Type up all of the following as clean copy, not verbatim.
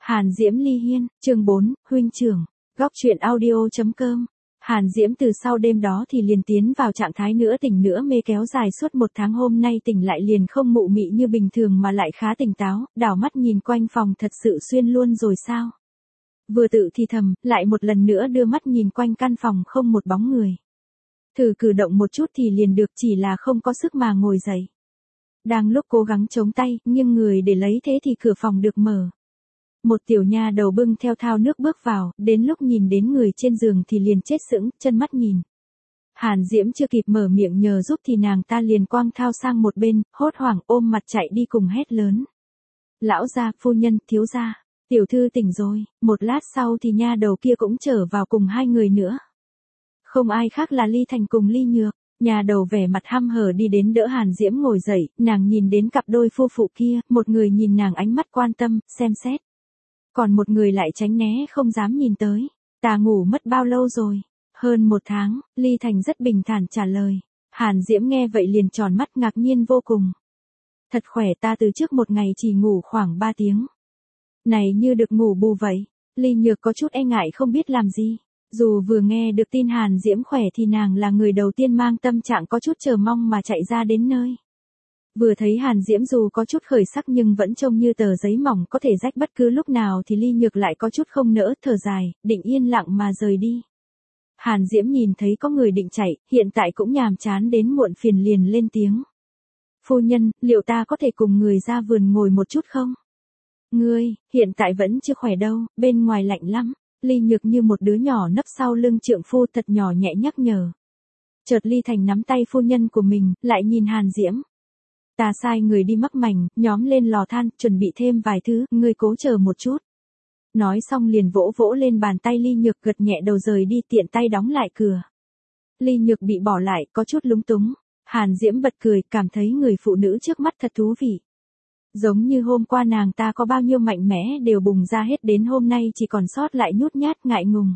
Hàn Diễm Ly Hiên, chương 4, huynh trưởng. Góc truyện audio.com. Hàn Diễm từ sau đêm đó thì liền tiến vào trạng thái nửa tỉnh nửa mê kéo dài suốt một tháng, hôm nay tỉnh lại liền không mụ mị như bình thường mà lại khá tỉnh táo, đảo mắt nhìn quanh phòng thật sự xuyên luôn rồi sao. Vừa tự thì thầm, lại một lần nữa đưa mắt nhìn quanh căn phòng không một bóng người. Thử cử động một chút thì liền được, chỉ là không có sức mà ngồi dậy. Đang lúc cố gắng chống tay, nhưng người để lấy thế thì cửa phòng được mở. Một tiểu nha đầu bưng theo thao nước bước vào, đến lúc nhìn đến người trên giường thì liền chết sững, chân mắt nhìn. Hàn Diễm chưa kịp mở miệng nhờ giúp thì nàng ta liền quăng thao sang một bên, hốt hoảng ôm mặt chạy đi cùng hét lớn. Lão gia, phu nhân, thiếu gia, tiểu thư tỉnh rồi. Một lát sau thì nha đầu kia cũng trở vào cùng hai người nữa. Không ai khác là Ly Thành cùng Ly Nhược. Nhà đầu vẻ mặt hăm hở đi đến đỡ Hàn Diễm ngồi dậy, nàng nhìn đến cặp đôi phu phụ kia, một người nhìn nàng ánh mắt quan tâm, xem xét. Còn một người lại tránh né không dám nhìn tới. Ta ngủ mất bao lâu rồi? Hơn 1 tháng, Ly Thành rất bình thản trả lời. Hàn Diễm nghe vậy liền tròn mắt ngạc nhiên vô cùng. Thật khỏe, ta từ trước một ngày chỉ ngủ khoảng 3 tiếng. Này như được ngủ bù vậy. Ly Nhược có chút e ngại không biết làm gì. Dù vừa nghe được tin Hàn Diễm khỏe thì nàng là người đầu tiên mang tâm trạng có chút chờ mong mà chạy ra đến nơi. Vừa thấy Hàn Diễm dù có chút khởi sắc nhưng vẫn trông như tờ giấy mỏng có thể rách bất cứ lúc nào thì Ly Nhược lại có chút không nỡ, thở dài, định yên lặng mà rời đi. Hàn Diễm nhìn thấy có người định chạy, hiện tại cũng nhàm chán đến muộn phiền liền lên tiếng. Phu nhân, liệu ta có thể cùng người ra vườn ngồi một chút không? Ngươi, hiện tại vẫn chưa khỏe đâu, bên ngoài lạnh lắm. Ly Nhược như một đứa nhỏ nấp sau lưng trượng phu thật nhỏ nhẹ nhắc nhở. Chợt Ly Thành nắm tay phu nhân của mình, lại nhìn Hàn Diễm. Ta sai người đi mắc mảnh, nhóm lên lò than, chuẩn bị thêm vài thứ, ngươi cố chờ một chút. Nói xong liền vỗ vỗ lên bàn tay Ly Nhược, gật nhẹ đầu rời đi, tiện tay đóng lại cửa. Ly Nhược bị bỏ lại, có chút lúng túng. Hàn Diễm bật cười, cảm thấy người phụ nữ trước mắt thật thú vị. Giống như hôm qua nàng ta có bao nhiêu mạnh mẽ đều bùng ra hết, đến hôm nay chỉ còn sót lại nhút nhát ngại ngùng.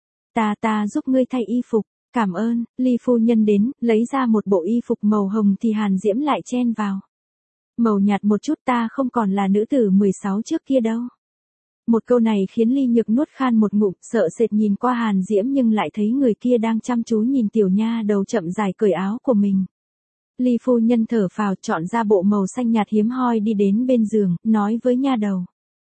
Ta giúp ngươi thay y phục. Cảm ơn. Ly phu nhân đến, lấy ra một bộ y phục màu hồng thì Hàn Diễm lại chen vào. Màu nhạt một chút, ta không còn là nữ tử 16 trước kia đâu. Một câu này khiến Ly Nhược nuốt khan một ngụm, sợ sệt nhìn qua Hàn Diễm nhưng lại thấy người kia đang chăm chú nhìn tiểu nha đầu chậm rãi cởi áo của mình. Ly phu nhân thở phào, chọn ra bộ màu xanh nhạt hiếm hoi đi đến bên giường, nói với nha đầu.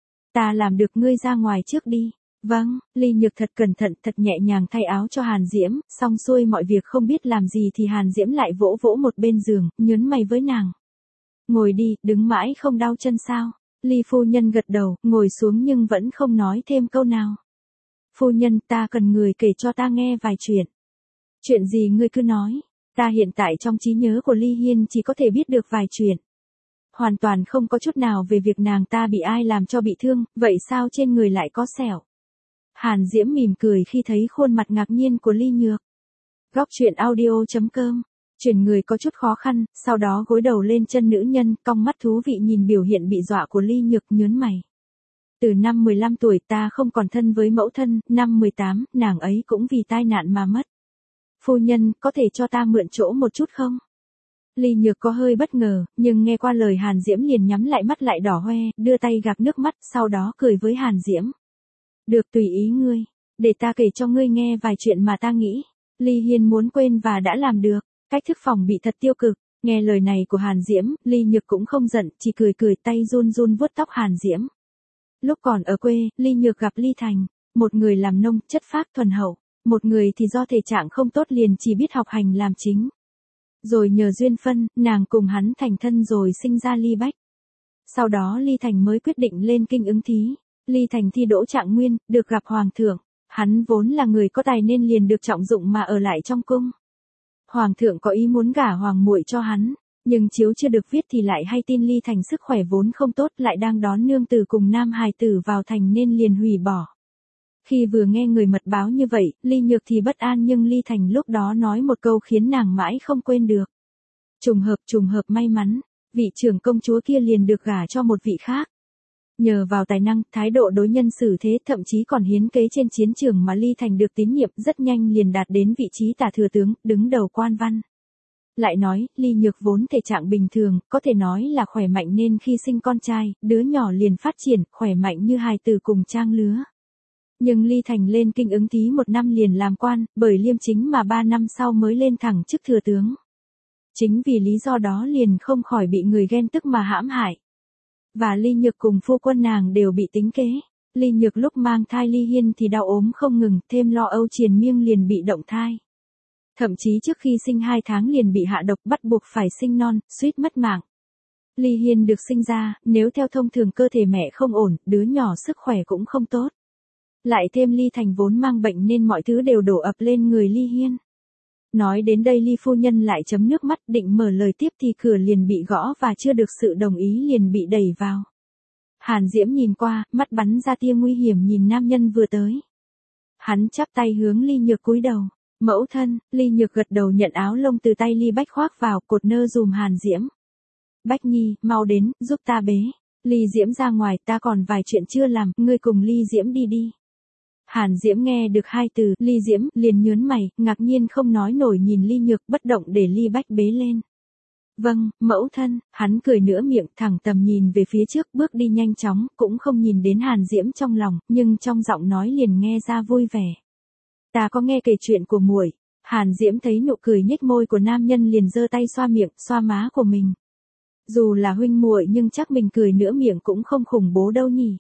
Ta làm được, ngươi ra ngoài trước đi. Vâng. Ly Nhược thật cẩn thận, thật nhẹ nhàng thay áo cho Hàn Diễm, xong xuôi mọi việc không biết làm gì thì Hàn Diễm lại vỗ vỗ một bên giường, nhớn mày với nàng. Ngồi đi, đứng mãi không đau chân sao? Ly phu nhân gật đầu, ngồi xuống nhưng vẫn không nói thêm câu nào. Phu nhân, ta cần người kể cho ta nghe vài chuyện. Chuyện gì ngươi cứ nói. Ta hiện tại trong trí nhớ của Ly Hiên chỉ có thể biết được vài chuyện. Hoàn toàn không có chút nào về việc nàng ta bị ai làm cho bị thương, vậy sao trên người lại có sẹo? Hàn Diễm mỉm cười khi thấy khuôn mặt ngạc nhiên của Ly Nhược. Góc truyện audio.com. Chuyển người có chút khó khăn, sau đó gối đầu lên chân nữ nhân, cong mắt thú vị nhìn biểu hiện bị dọa của Ly Nhược, nhớn mày. Từ năm 15 tuổi ta không còn thân với mẫu thân, năm 18, nàng ấy cũng vì tai nạn mà mất. Phu nhân, có thể cho ta mượn chỗ một chút không? Ly Nhược có hơi bất ngờ, nhưng nghe qua lời Hàn Diễm liền nhắm lại mắt lại đỏ hoe, đưa tay gạt nước mắt, sau đó cười với Hàn Diễm. Được, tùy ý ngươi, để ta kể cho ngươi nghe vài chuyện mà ta nghĩ. Ly Hiên muốn quên và đã làm được, cách thức phòng bị thật tiêu cực. Nghe lời này của Hàn Diễm, Ly Nhược cũng không giận, chỉ cười cười, tay run run vuốt tóc Hàn Diễm. Lúc còn ở quê, Ly Nhược gặp Ly Thành, một người làm nông, chất phác thuần hậu, một người thì do thể trạng không tốt liền chỉ biết học hành làm chính. Rồi nhờ duyên phân, nàng cùng hắn thành thân rồi sinh ra Ly Bách. Sau đó Ly Thành mới quyết định lên kinh ứng thí. Ly Thành thi đỗ trạng nguyên, được gặp hoàng thượng. Hắn vốn là người có tài nên liền được trọng dụng mà ở lại trong cung. Hoàng thượng có ý muốn gả hoàng muội cho hắn, nhưng chiếu chưa được viết thì lại hay tin Ly Thành sức khỏe vốn không tốt, lại đang đón nương tử cùng nam hài tử vào thành nên liền hủy bỏ. Khi vừa nghe người mật báo như vậy, Ly Nhược thì bất an nhưng Ly Thành lúc đó nói một câu khiến nàng mãi không quên được. Trùng hợp may mắn, vị trưởng công chúa kia liền được gả cho một vị khác. Nhờ vào tài năng, thái độ đối nhân xử thế, thậm chí còn hiến kế trên chiến trường mà Ly Thành được tín nhiệm, rất nhanh liền đạt đến vị trí tả thừa tướng, đứng đầu quan văn. Lại nói, Ly Nhược vốn thể trạng bình thường, có thể nói là khỏe mạnh nên khi sinh con trai, đứa nhỏ liền phát triển, khỏe mạnh như hài tử cùng trang lứa. Nhưng Ly Thành lên kinh ứng thí 1 năm liền làm quan, bởi liêm chính mà 3 năm sau mới lên thẳng chức thừa tướng. Chính vì lý do đó liền không khỏi bị người ghen tức mà hãm hại. Và Ly Nhược cùng phu quân nàng đều bị tính kế. Ly Nhược lúc mang thai Ly Hiên thì đau ốm không ngừng, thêm lo âu triền miên liền bị động thai. Thậm chí trước khi sinh 2 tháng liền bị hạ độc bắt buộc phải sinh non, suýt mất mạng. Ly Hiên được sinh ra, nếu theo thông thường cơ thể mẹ không ổn, đứa nhỏ sức khỏe cũng không tốt. Lại thêm Ly Thành vốn mang bệnh nên mọi thứ đều đổ ập lên người Ly Hiên. Nói đến đây Ly phu nhân lại chấm nước mắt định mở lời tiếp thì cửa liền bị gõ và chưa được sự đồng ý liền bị đẩy vào. Hàn Diễm nhìn qua, mắt bắn ra tia nguy hiểm nhìn nam nhân vừa tới. Hắn chắp tay hướng Ly Nhược cúi đầu. Mẫu thân, Ly Nhược gật đầu nhận áo lông từ tay Ly Bách khoác vào cột nơ dùm Hàn Diễm. Bách Nhi, mau đến, giúp ta bế. Ly Diễm ra ngoài, ta còn vài chuyện chưa làm, ngươi cùng Ly Diễm đi đi. Hàn Diễm nghe được 2 từ, Ly Diễm, liền nhớn mày, ngạc nhiên không nói nổi nhìn Ly Nhược bất động để Ly Bách bế lên. Vâng, mẫu thân, hắn cười nửa miệng thẳng tầm nhìn về phía trước bước đi nhanh chóng, cũng không nhìn đến Hàn Diễm trong lòng, nhưng trong giọng nói liền nghe ra vui vẻ. Ta có nghe kể chuyện của muội. Hàn Diễm thấy nụ cười nhếch môi của nam nhân liền giơ tay xoa miệng, xoa má của mình. Dù là huynh muội nhưng chắc mình cười nửa miệng cũng không khủng bố đâu nhỉ.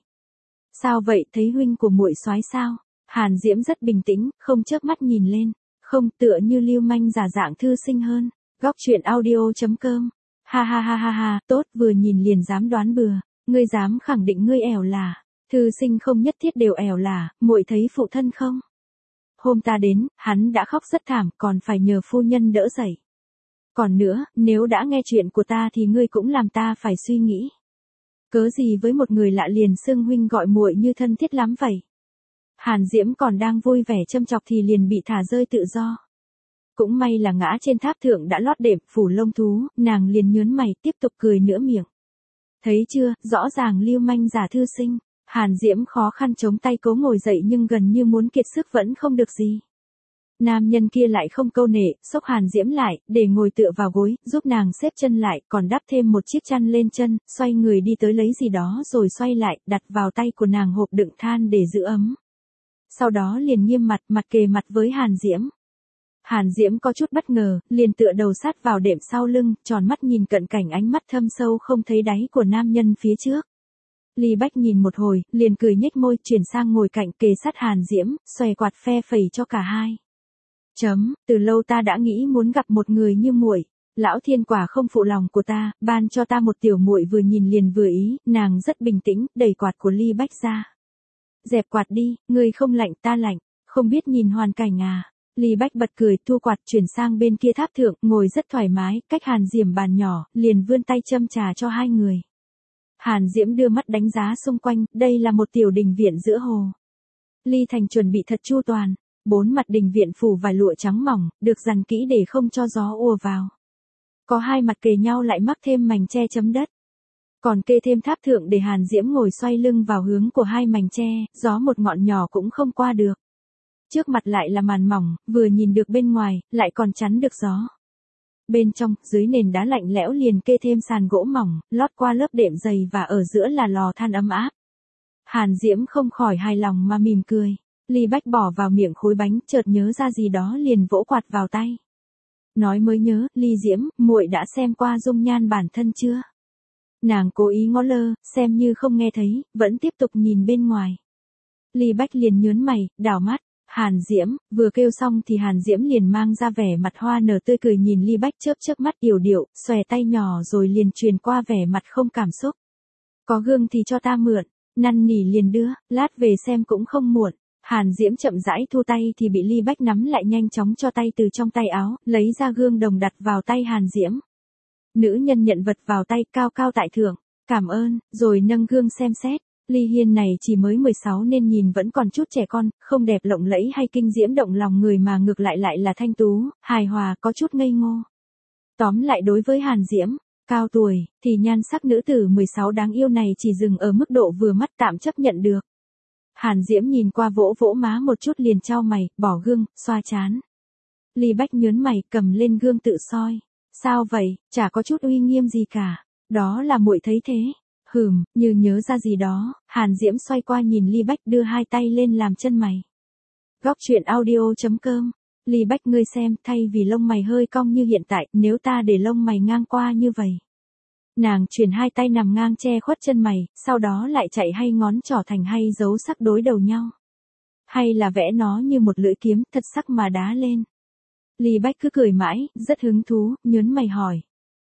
Sao vậy, thấy huynh của muội soái sao? Hàn Diễm rất bình tĩnh, không chớp mắt nhìn lên. Không, tựa như lưu manh giả dạng thư sinh hơn. Góc truyện audio.com. Ha ha ha ha ha, tốt, vừa nhìn liền dám đoán bừa. Ngươi dám khẳng định ngươi ẻo là. Thư sinh không nhất thiết đều ẻo là, muội thấy phụ thân không? Hôm ta đến, hắn đã khóc rất thảm, còn phải nhờ phu nhân đỡ dậy. Còn nữa, nếu đã nghe chuyện của ta thì ngươi cũng làm ta phải suy nghĩ. Cớ gì với một người lạ liền xưng huynh gọi muội như thân thiết lắm vậy? Hàn Diễm còn đang vui vẻ châm chọc thì liền bị thả rơi tự do. Cũng may là ngã trên tháp thượng đã lót đệm phủ lông thú, nàng liền nhớn mày tiếp tục cười nửa miệng. Thấy chưa, rõ ràng lưu manh giả thư sinh. Hàn Diễm khó khăn chống tay cố ngồi dậy nhưng gần như muốn kiệt sức vẫn không được gì. Nam nhân kia lại không câu nệ, xốc Hàn Diễm lại, để ngồi tựa vào gối, giúp nàng xếp chân lại, còn đắp thêm một chiếc chăn lên chân, xoay người đi tới lấy gì đó rồi xoay lại, đặt vào tay của nàng hộp đựng than để giữ ấm. Sau đó liền nghiêm mặt kề mặt với Hàn Diễm. Hàn Diễm có chút bất ngờ, liền tựa đầu sát vào đệm sau lưng, tròn mắt nhìn cận cảnh ánh mắt thâm sâu không thấy đáy của nam nhân phía trước. Ly Bách nhìn một hồi, liền cười nhếch môi, chuyển sang ngồi cạnh kề sát Hàn Diễm, xòe quạt phe phẩy cho cả hai. Từ lâu ta đã nghĩ muốn gặp một người như muội. Lão thiên quả không phụ lòng của ta, ban cho ta một tiểu muội vừa nhìn liền vừa ý, nàng rất bình tĩnh, đẩy quạt của Ly Bách ra. Dẹp quạt đi, ngươi không lạnh ta lạnh, không biết nhìn hoàn cảnh à. Ly Bách bật cười, thu quạt chuyển sang bên kia tháp thượng, ngồi rất thoải mái, cách Hàn Diễm bàn nhỏ, liền vươn tay châm trà cho hai người. Hàn Diễm đưa mắt đánh giá xung quanh, đây là một tiểu đình viện giữa hồ. Ly Thành chuẩn bị thật chu toàn, 4 mặt đình viện phủ vài lụa trắng mỏng, được dàn kỹ để không cho gió ùa vào. Có 2 mặt kề nhau lại mắc thêm mành tre chấm đất. Còn kê thêm tháp thượng để Hàn Diễm ngồi xoay lưng vào hướng của 2 mành tre, gió một ngọn nhỏ cũng không qua được. Trước mặt lại là màn mỏng, vừa nhìn được bên ngoài, lại còn chắn được gió. Bên trong, dưới nền đá lạnh lẽo liền kê thêm sàn gỗ mỏng, lót qua lớp đệm dày và ở giữa là lò than ấm áp. Hàn Diễm không khỏi hài lòng mà mỉm cười. Ly Bách bỏ vào miệng khối bánh, chợt nhớ ra gì đó liền vỗ quạt vào tay. Nói mới nhớ, Ly Diễm, muội đã xem qua dung nhan bản thân chưa? Nàng cố ý ngó lơ, xem như không nghe thấy, vẫn tiếp tục nhìn bên ngoài. Ly Bách liền nhớn mày, đảo mắt. Hàn Diễm, vừa kêu xong thì Hàn Diễm liền mang ra vẻ mặt hoa nở tươi cười nhìn Ly Bách chớp mắt yểu điệu, xòe tay nhỏ rồi liền truyền qua vẻ mặt không cảm xúc. Có gương thì cho ta mượn, năn nỉ liền đưa, lát về xem cũng không muộn. Hàn Diễm chậm rãi thu tay thì bị Ly Bách nắm lại nhanh chóng cho tay từ trong tay áo, lấy ra gương đồng đặt vào tay Hàn Diễm. Nữ nhân nhận vật vào tay cao cao tại thượng, cảm ơn, rồi nâng gương xem xét. Ly Hiên này chỉ mới 16 nên nhìn vẫn còn chút trẻ con, không đẹp lộng lẫy hay kinh diễm động lòng người mà ngược lại là thanh tú, hài hòa, có chút ngây ngô. Tóm lại đối với Hàn Diễm, cao tuổi, thì nhan sắc nữ tử 16 đáng yêu này chỉ dừng ở mức độ vừa mắt tạm chấp nhận được. Hàn Diễm nhìn qua vỗ vỗ má một chút liền chau mày, bỏ gương, xoa chán. Ly Bách nhớn mày, cầm lên gương tự soi. Sao vậy, chả có chút uy nghiêm gì cả. Đó là muội thấy thế. Như nhớ ra gì đó, Hàn Diễm xoay qua nhìn Ly Bách đưa hai tay lên làm chân mày. Góc truyện audio.com. Ly Bách ngươi xem, thay vì lông mày hơi cong như hiện tại, nếu ta để lông mày ngang qua như vậy. Nàng chuyển hai tay nằm ngang che khuất chân mày, sau đó lại chạy hay ngón trỏ thành hay dấu sắc đối đầu nhau. Hay là vẽ nó như một lưỡi kiếm thật sắc mà đá lên. Ly Bách cứ cười mãi, rất hứng thú, nhớn mày hỏi.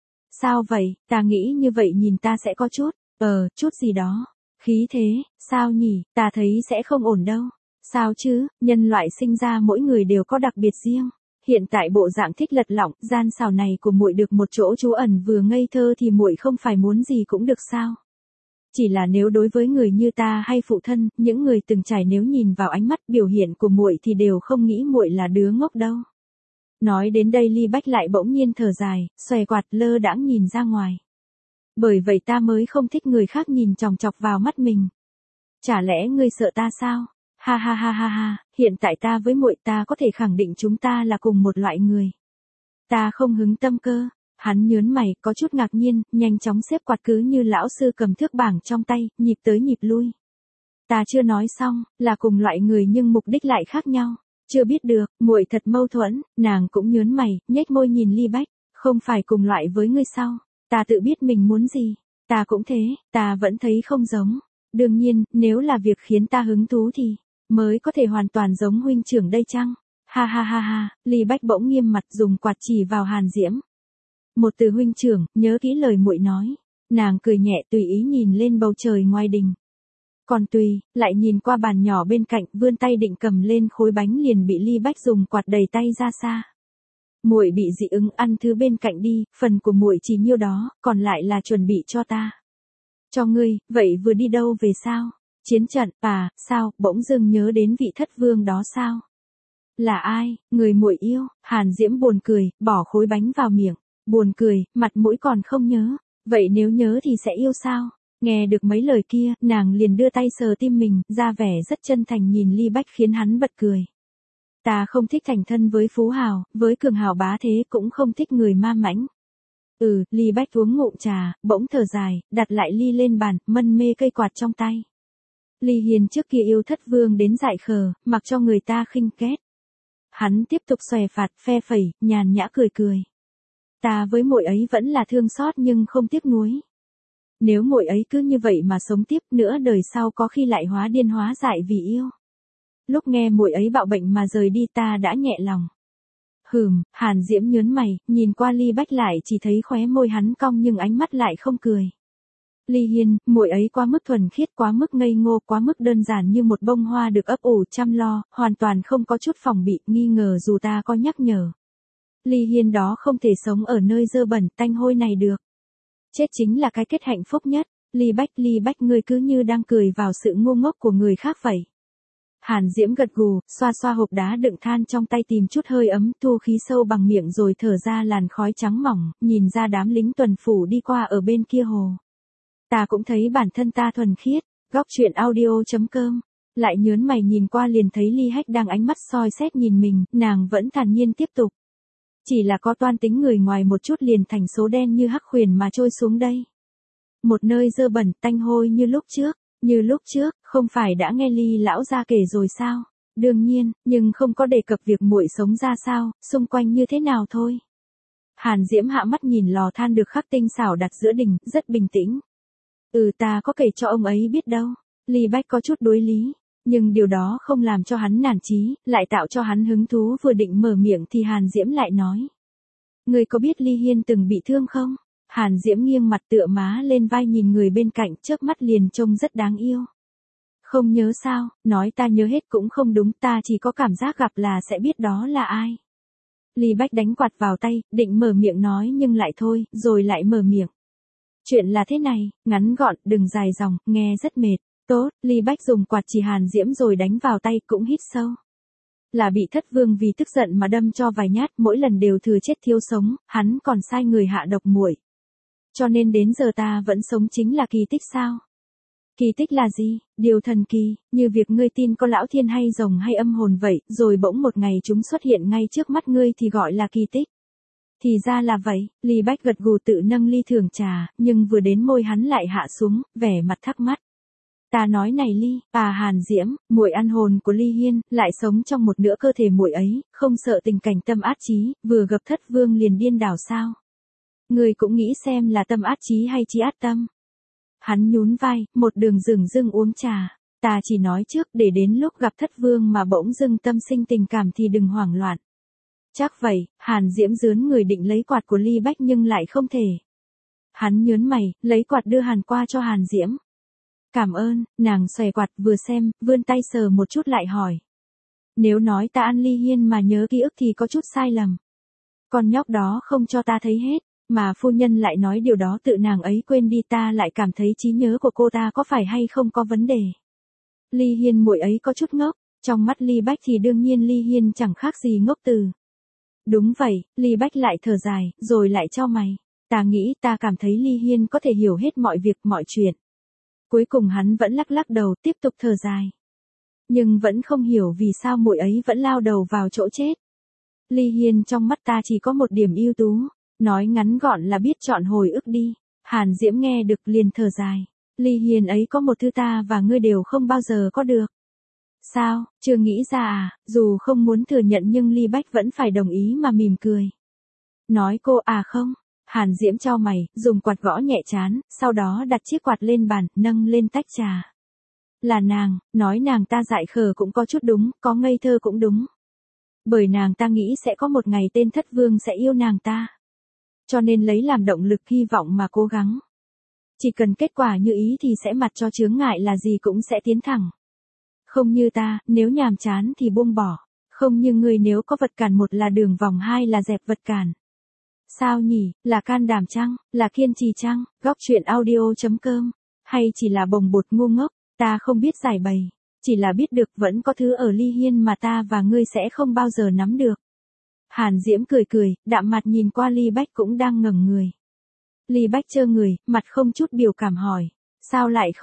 Sao vậy, ta nghĩ như vậy nhìn ta sẽ có chút, chút gì đó. Khí thế, sao nhỉ, ta thấy sẽ không ổn đâu. Sao chứ, nhân loại sinh ra mỗi người đều có đặc biệt riêng. Hiện tại bộ dạng thích lật lọng, gian xảo này của muội được một chỗ trú ẩn vừa ngây thơ thì muội không phải muốn gì cũng được sao? Chỉ là nếu đối với người như ta hay phụ thân, những người từng trải nếu nhìn vào ánh mắt biểu hiện của muội thì đều không nghĩ muội là đứa ngốc đâu. Nói đến đây Ly Bách lại bỗng nhiên thở dài, xòe quạt lơ đãng nhìn ra ngoài. Bởi vậy ta mới không thích người khác nhìn chòng chọc vào mắt mình. Chả lẽ ngươi sợ ta sao? Ha ha ha ha ha, hiện tại ta với muội ta có thể khẳng định chúng ta là cùng một loại người. Ta không hứng tâm cơ. Hắn nhớn mày, có chút ngạc nhiên, nhanh chóng xếp quạt cứ như lão sư cầm thước bảng trong tay, nhịp tới nhịp lui. Ta chưa nói xong, là cùng loại người nhưng mục đích lại khác nhau. Chưa biết được, muội thật mâu thuẫn, nàng cũng nhớn mày, nhếch môi nhìn Ly Bách, không phải cùng loại với ngươi sao? Ta tự biết mình muốn gì, ta cũng thế, ta vẫn thấy không giống. Đương nhiên, nếu là việc khiến ta hứng thú thì mới có thể hoàn toàn giống huynh trưởng đây chăng? Ha ha ha ha, Ly Bách bỗng nghiêm mặt dùng quạt chỉ vào Hàn Diễm. Một từ huynh trưởng, nhớ kỹ lời muội nói. Nàng cười nhẹ tùy ý nhìn lên bầu trời ngoài đình. Còn lại nhìn qua bàn nhỏ bên cạnh, vươn tay định cầm lên khối bánh liền bị Ly Bách dùng quạt đẩy tay ra xa. Muội bị dị ứng, ăn thứ bên cạnh đi, phần của muội chỉ nhiêu đó, còn lại là chuẩn bị cho ta. Cho ngươi, vậy vừa đi đâu về sao? Chiến trận, sao, bỗng dưng nhớ đến vị thất vương đó sao? Là ai, người muội yêu? Hàn Diễm buồn cười, bỏ khối bánh vào miệng. Buồn cười, mặt mũi còn không nhớ. Vậy nếu nhớ thì sẽ yêu sao? Nghe được mấy lời kia, nàng liền đưa tay sờ tim mình, ra vẻ rất chân thành nhìn Ly Bách khiến hắn bật cười. Ta không thích thành thân với phú hào, với cường hào bá thế cũng không thích người ma mãnh. Ly Bách uống ngụm trà, bỗng thở dài, đặt lại ly lên bàn, mân mê cây quạt trong tay. Ly Hiền trước kia yêu thất vương đến dại khờ, mặc cho người ta khinh ghét. Hắn tiếp tục xòe phạt, phe phẩy, nhàn nhã cười cười. Ta với muội ấy vẫn là thương xót nhưng không tiếc nuối. Nếu muội ấy cứ như vậy mà sống tiếp nữa đời sau có khi lại hóa điên hóa dại vì yêu. Lúc nghe muội ấy bạo bệnh mà rời đi ta đã nhẹ lòng. Hàn Diễm nhớn mày, nhìn qua Ly Bách lại chỉ thấy khóe môi hắn cong nhưng ánh mắt lại không cười. Ly Hiên, muội ấy quá mức thuần khiết, quá mức ngây ngô, quá mức đơn giản như một bông hoa được ấp ủ chăm lo, hoàn toàn không có chút phòng bị, nghi ngờ dù ta có nhắc nhở. Ly Hiên đó không thể sống ở nơi dơ bẩn, tanh hôi này được. Chết chính là cái kết hạnh phúc nhất. Ly Bách ngươi cứ như đang cười vào sự ngu ngốc của người khác vậy. Hàn Diễm gật gù, xoa xoa hộp đá đựng than trong tay tìm chút hơi ấm, thu khí sâu bằng miệng rồi thở ra làn khói trắng mỏng, nhìn ra đám lính tuần phủ đi qua ở bên kia hồ. Ta cũng thấy bản thân ta thuần khiết. Góc truyện audio.com. Lại nhớn mày nhìn qua liền thấy Ly Hách đang ánh mắt soi xét nhìn mình, nàng vẫn thản nhiên tiếp tục. Chỉ là có toan tính người ngoài một chút liền thành số đen như hắc khuyển mà trôi xuống đây. Một nơi dơ bẩn, tanh hôi như lúc trước, không phải đã nghe Ly lão gia kể rồi sao? Đương nhiên, nhưng không có đề cập việc muội sống ra sao, xung quanh như thế nào thôi. Hàn Diễm hạ mắt nhìn lò than được khắc tinh xảo đặt giữa đình, rất bình tĩnh. Ta có kể cho ông ấy biết đâu. Ly Bách có chút đối lý. Nhưng điều đó không làm cho hắn nản chí, lại tạo cho hắn hứng thú vừa định mở miệng thì Hàn Diễm lại nói. Người có biết Ly Hiên từng bị thương không? Hàn Diễm nghiêng mặt tựa má lên vai nhìn người bên cạnh, chớp mắt liền trông rất đáng yêu. Không nhớ sao, nói ta nhớ hết cũng không đúng, ta chỉ có cảm giác gặp là sẽ biết đó là ai. Ly Bách đánh quạt vào tay, định mở miệng nói nhưng lại thôi, rồi lại mở miệng. Chuyện là thế này, ngắn gọn, đừng dài dòng, nghe rất mệt. Tốt, Ly Bách dùng quạt chỉ Hàn Diễm rồi đánh vào tay cũng hít sâu. Là bị thất vương vì tức giận mà đâm cho vài nhát, mỗi lần đều thừa chết thiếu sống, hắn còn sai người hạ độc muội. Cho nên đến giờ ta vẫn sống chính là kỳ tích sao? Kỳ tích là gì? Điều thần kỳ, như việc ngươi tin có lão thiên hay rồng hay âm hồn vậy, rồi bỗng một ngày chúng xuất hiện ngay trước mắt ngươi thì gọi là kỳ tích. Thì ra là vậy, Ly Bách gật gù tự nâng ly thưởng trà, nhưng vừa đến môi hắn lại hạ xuống, vẻ mặt thắc mắc. Ta nói này Ly, Hàn Diễm, muội ăn hồn của Ly Hiên, lại sống trong một nửa cơ thể muội ấy, không sợ tình cảnh tâm át chí, vừa gặp thất vương liền điên đảo sao? Ngươi cũng nghĩ xem là tâm át chí hay chí át tâm? Hắn nhún vai, một đường dừng dưng uống trà. Ta chỉ nói trước để đến lúc gặp thất vương mà bỗng dưng tâm sinh tình cảm thì đừng hoảng loạn. Chắc vậy, Hàn Diễm dướn người định lấy quạt của Ly Bách nhưng lại không thể. Hắn nhớn mày, lấy quạt đưa Hàn qua cho Hàn Diễm. Cảm ơn, nàng xòe quạt vừa xem, vươn tay sờ một chút lại hỏi. Nếu nói ta ăn Ly Hiên mà nhớ ký ức thì có chút sai lầm. Con nhóc đó không cho ta thấy hết, mà phu nhân lại nói điều đó tự nàng ấy quên đi, ta lại cảm thấy trí nhớ của cô ta có phải hay không có vấn đề. Ly Hiên muội ấy có chút ngốc, trong mắt Ly Bách thì đương nhiên Ly Hiên chẳng khác gì ngốc từ. Đúng vậy, Ly Bách lại thở dài, rồi lại chau mày. Ta cảm thấy Ly Hiên có thể hiểu hết mọi việc mọi chuyện. Cuối cùng hắn vẫn lắc lắc đầu tiếp tục thở dài. Nhưng vẫn không hiểu vì sao muội ấy vẫn lao đầu vào chỗ chết. Ly Hiên trong mắt ta chỉ có một điểm ưu tú, nói ngắn gọn là biết chọn hồi ức đi. Hàn Diễm nghe được liền thở dài. Ly Hiên ấy có một thứ ta và ngươi đều không bao giờ có được. Sao, chưa nghĩ ra à? Dù không muốn thừa nhận nhưng Ly Bách vẫn phải đồng ý mà mỉm cười. Nói cô à không? Hàn Diễm chau mày, dùng quạt gõ nhẹ trán, sau đó đặt chiếc quạt lên bàn, nâng lên tách trà. Là nàng, nói nàng ta dại khờ cũng có chút đúng, có ngây thơ cũng đúng. Bởi nàng ta nghĩ sẽ có một ngày tên thất vương sẽ yêu nàng ta. Cho nên lấy làm động lực hy vọng mà cố gắng. Chỉ cần kết quả như ý thì sẽ mặc cho chướng ngại là gì cũng sẽ tiến thẳng. Không như ta, nếu nhàm chán thì buông bỏ. Không như ngươi, nếu có vật cản, một là đường vòng, hai là dẹp vật cản. Sao nhỉ, là can đảm chăng, là kiên trì chăng? Góc truyện audio.com. Hay chỉ là bồng bột ngu ngốc, ta không biết giải bày. Chỉ là biết được vẫn có thứ ở Ly Hiên mà ta và ngươi sẽ không bao giờ nắm được. Hàn Diễm cười cười, đạm mặt nhìn qua Ly Bách cũng đang ngẩng người. Ly Bách trơ người, mặt không chút biểu cảm hỏi. Sao lại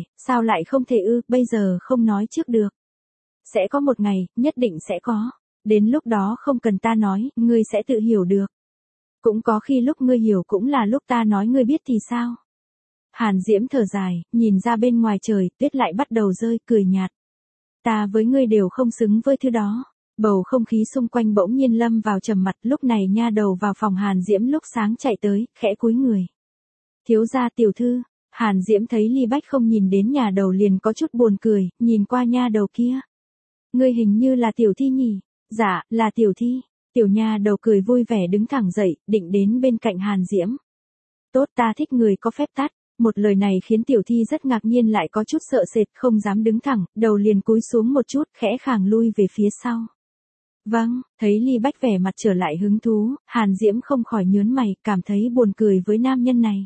không thể ư, bây giờ không nói trước được. Sẽ có một ngày, nhất định sẽ có. Đến lúc đó không cần ta nói, ngươi sẽ tự hiểu được. Cũng có khi lúc ngươi hiểu cũng là lúc ta nói ngươi biết thì sao. Hàn Diễm thở dài, nhìn ra bên ngoài trời, tuyết lại bắt đầu rơi, cười nhạt. Ta với ngươi đều không xứng với thứ đó. Bầu không khí xung quanh bỗng nhiên lâm vào trầm mặc, lúc này nha đầu vào phòng Hàn Diễm lúc sáng chạy tới, khẽ cúi người. Thiếu gia tiểu thư. Hàn Diễm thấy Ly Bách không nhìn đến nhà đầu liền có chút buồn cười, nhìn qua nha đầu kia. Ngươi hình như là Tiểu Thi nhỉ? Dạ, là Tiểu Thi. Tiểu nha đầu cười vui vẻ đứng thẳng dậy, định đến bên cạnh Hàn Diễm. Tốt, ta thích người có phép tắc. Một lời này khiến Tiểu Thi rất ngạc nhiên lại có chút sợ sệt, không dám đứng thẳng, đầu liền cúi xuống một chút, khẽ khàng lui về phía sau. Vâng, thấy Ly Bách vẻ mặt trở lại hứng thú, Hàn Diễm không khỏi nhớn mày, cảm thấy buồn cười với nam nhân này.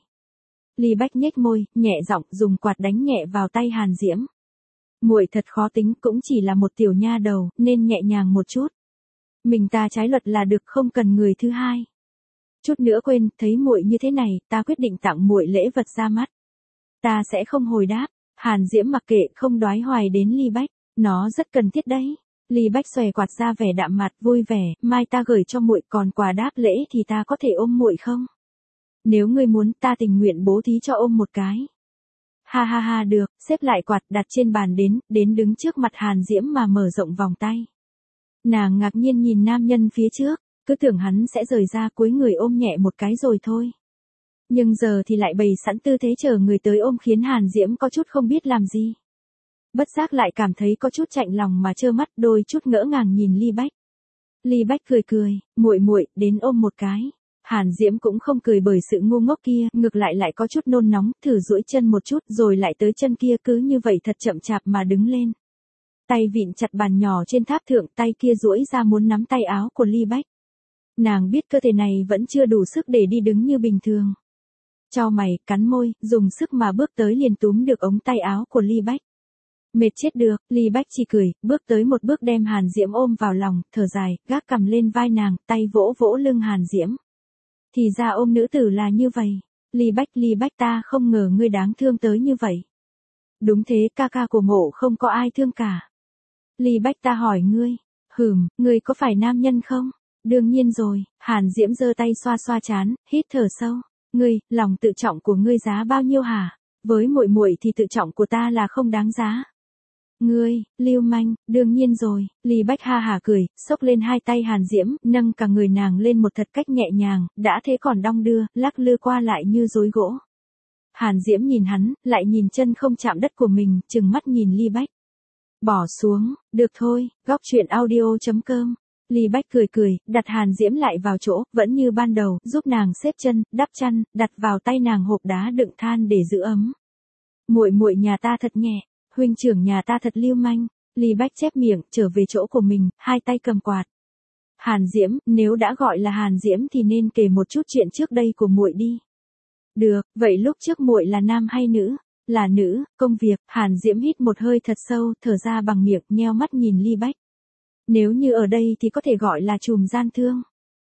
Ly Bách nhếch môi, nhẹ giọng dùng quạt đánh nhẹ vào tay Hàn Diễm. Muội thật khó tính, cũng chỉ là một tiểu nha đầu, nên nhẹ nhàng một chút. Mình ta trái luật là được, không cần người thứ hai. Chút nữa quên, thấy muội như thế này, ta quyết định tặng muội lễ vật ra mắt. Ta sẽ không hồi đáp. Hàn Diễm mặc kệ, không đoái hoài đến Ly Bách, nó rất cần thiết đấy. Ly Bách xòe quạt ra vẻ đạm mặt, vui vẻ, mai ta gửi cho muội, còn quà đáp lễ thì ta có thể ôm muội không? Nếu ngươi muốn, ta tình nguyện bố thí cho ôm một cái. Ha ha ha, được, xếp lại quạt đặt trên bàn đến đứng trước mặt Hàn Diễm mà mở rộng vòng tay. Nàng ngạc nhiên nhìn nam nhân phía trước, cứ tưởng hắn sẽ rời ra, cúi người ôm nhẹ một cái rồi thôi. Nhưng giờ thì lại bày sẵn tư thế chờ người tới ôm, khiến Hàn Diễm có chút không biết làm gì. Bất giác lại cảm thấy có chút chạnh lòng mà trơ mắt, đôi chút ngỡ ngàng nhìn Ly Bách. Ly Bách cười, muội đến ôm một cái. Hàn Diễm cũng không cười bởi sự ngu ngốc kia, ngược lại có chút nôn nóng, thử duỗi chân một chút rồi lại tới chân kia, cứ như vậy thật chậm chạp mà đứng lên. Tay vịn chặt bàn nhỏ trên tháp thượng, tay kia duỗi ra muốn nắm tay áo của Ly Bách. Nàng biết cơ thể này vẫn chưa đủ sức để đi đứng như bình thường. Chau mày, cắn môi, dùng sức mà bước tới liền túm được ống tay áo của Ly Bách. Mệt chết được, Ly Bách chỉ cười, bước tới một bước đem Hàn Diễm ôm vào lòng, thở dài, gác cằm lên vai nàng, tay vỗ vỗ lưng Hàn Diễm. Thì ra ôm nữ tử là như vậy. Ly Bách, ta không ngờ ngươi đáng thương tới như vậy. Đúng thế, ca ca của mộ không có ai thương cả. Ly Bách, ta hỏi ngươi, ngươi có phải nam nhân không? Đương nhiên rồi, Hàn Diễm giơ tay xoa xoa trán, hít thở sâu. Ngươi, lòng tự trọng của ngươi giá bao nhiêu hả? Với muội muội thì tự trọng của ta là không đáng giá. Ngươi, lưu manh, đương nhiên rồi, Ly Bách ha hả cười, xốc lên hai tay Hàn Diễm, nâng cả người nàng lên một thật cách nhẹ nhàng, đã thế còn đong đưa, lắc lư qua lại như rối gỗ. Hàn Diễm nhìn hắn, lại nhìn chân không chạm đất của mình, trừng mắt nhìn Ly Bách. Bỏ xuống, được thôi, góc chuyện audio.com. Ly Bách cười cười, đặt Hàn Diễm lại vào chỗ, vẫn như ban đầu, giúp nàng xếp chân, đắp chăn, đặt vào tay nàng hộp đá đựng than để giữ ấm. Muội muội nhà ta thật nhẹ, huynh trưởng nhà ta thật lưu manh. Ly Bách chép miệng, trở về chỗ của mình, hai tay cầm quạt. Hàn Diễm, nếu đã gọi là Hàn Diễm thì nên kể một chút chuyện trước đây của muội đi. Được, vậy lúc trước muội là nam hay nữ? Là nữ, công việc. Hàn Diễm hít một hơi thật sâu, thở ra bằng miệng, nheo mắt nhìn Ly Bách. Nếu như ở đây thì có thể gọi là trùm gian thương.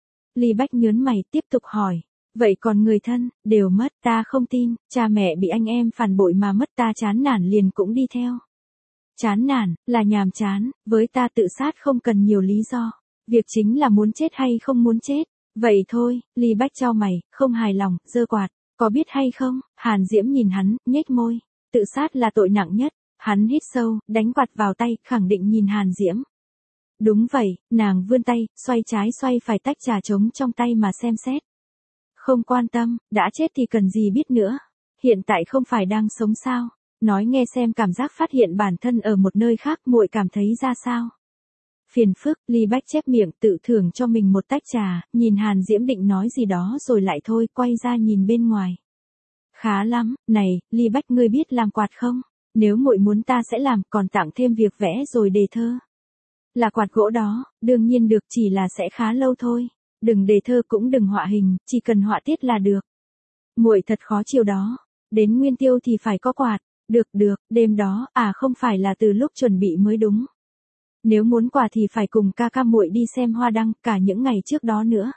Ly Bách nhớn mày, tiếp tục hỏi. Vậy còn người thân, đều mất, ta không tin, cha mẹ bị anh em phản bội mà mất, ta chán nản liền cũng đi theo. Chán nản, là nhàm chán, với ta tự sát không cần nhiều lý do. Việc chính là muốn chết hay không muốn chết. Vậy thôi, Ly Bách chau mày, không hài lòng, giơ quạt. Có biết hay không? Hàn Diễm nhìn hắn, nhếch môi. Tự sát là tội nặng nhất. Hắn hít sâu, đánh quạt vào tay, khẳng định nhìn Hàn Diễm. Đúng vậy, nàng vươn tay, xoay trái xoay phải tách trà trống trong tay mà xem xét. Không quan tâm, đã chết thì cần gì biết nữa. Hiện tại không phải đang sống sao? Nói nghe xem cảm giác phát hiện bản thân ở một nơi khác muội cảm thấy ra sao? Phiền phức, Ly Bách chép miệng tự thưởng cho mình một tách trà, nhìn Hàn Diễm định nói gì đó rồi lại thôi, quay ra nhìn bên ngoài. Khá lắm, này, Ly Bách ngươi biết làm quạt không? Nếu muội muốn ta sẽ làm, còn tặng thêm việc vẽ rồi đề thơ. Là quạt gỗ đó, đương nhiên được, chỉ là sẽ khá lâu thôi. Đừng đề thơ cũng đừng họa hình, chỉ cần họa tiết là được. Muội thật khó chịu đó. Đến Nguyên Tiêu thì phải có quạt. Được, đêm đó, không phải là từ lúc chuẩn bị mới đúng. Nếu muốn quà thì phải cùng ca ca muội đi xem hoa đăng, cả những ngày trước đó nữa.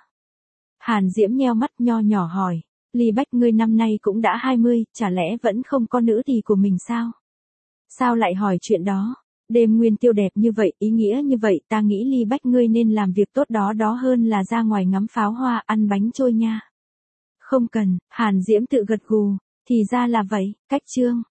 Hàn Diễm nheo mắt nho nhỏ hỏi. Ly Bách ngươi năm nay cũng đã 20, chả lẽ vẫn không có nữ tỳ của mình sao? Sao lại hỏi chuyện đó? Đêm Nguyên Tiêu đẹp như vậy, ý nghĩa như vậy, ta nghĩ Ly Bách ngươi nên làm việc tốt đó hơn là ra ngoài ngắm pháo hoa, ăn bánh trôi nha. Không cần, Hàn Diễm tự gật gù, thì ra là vậy, cách chương.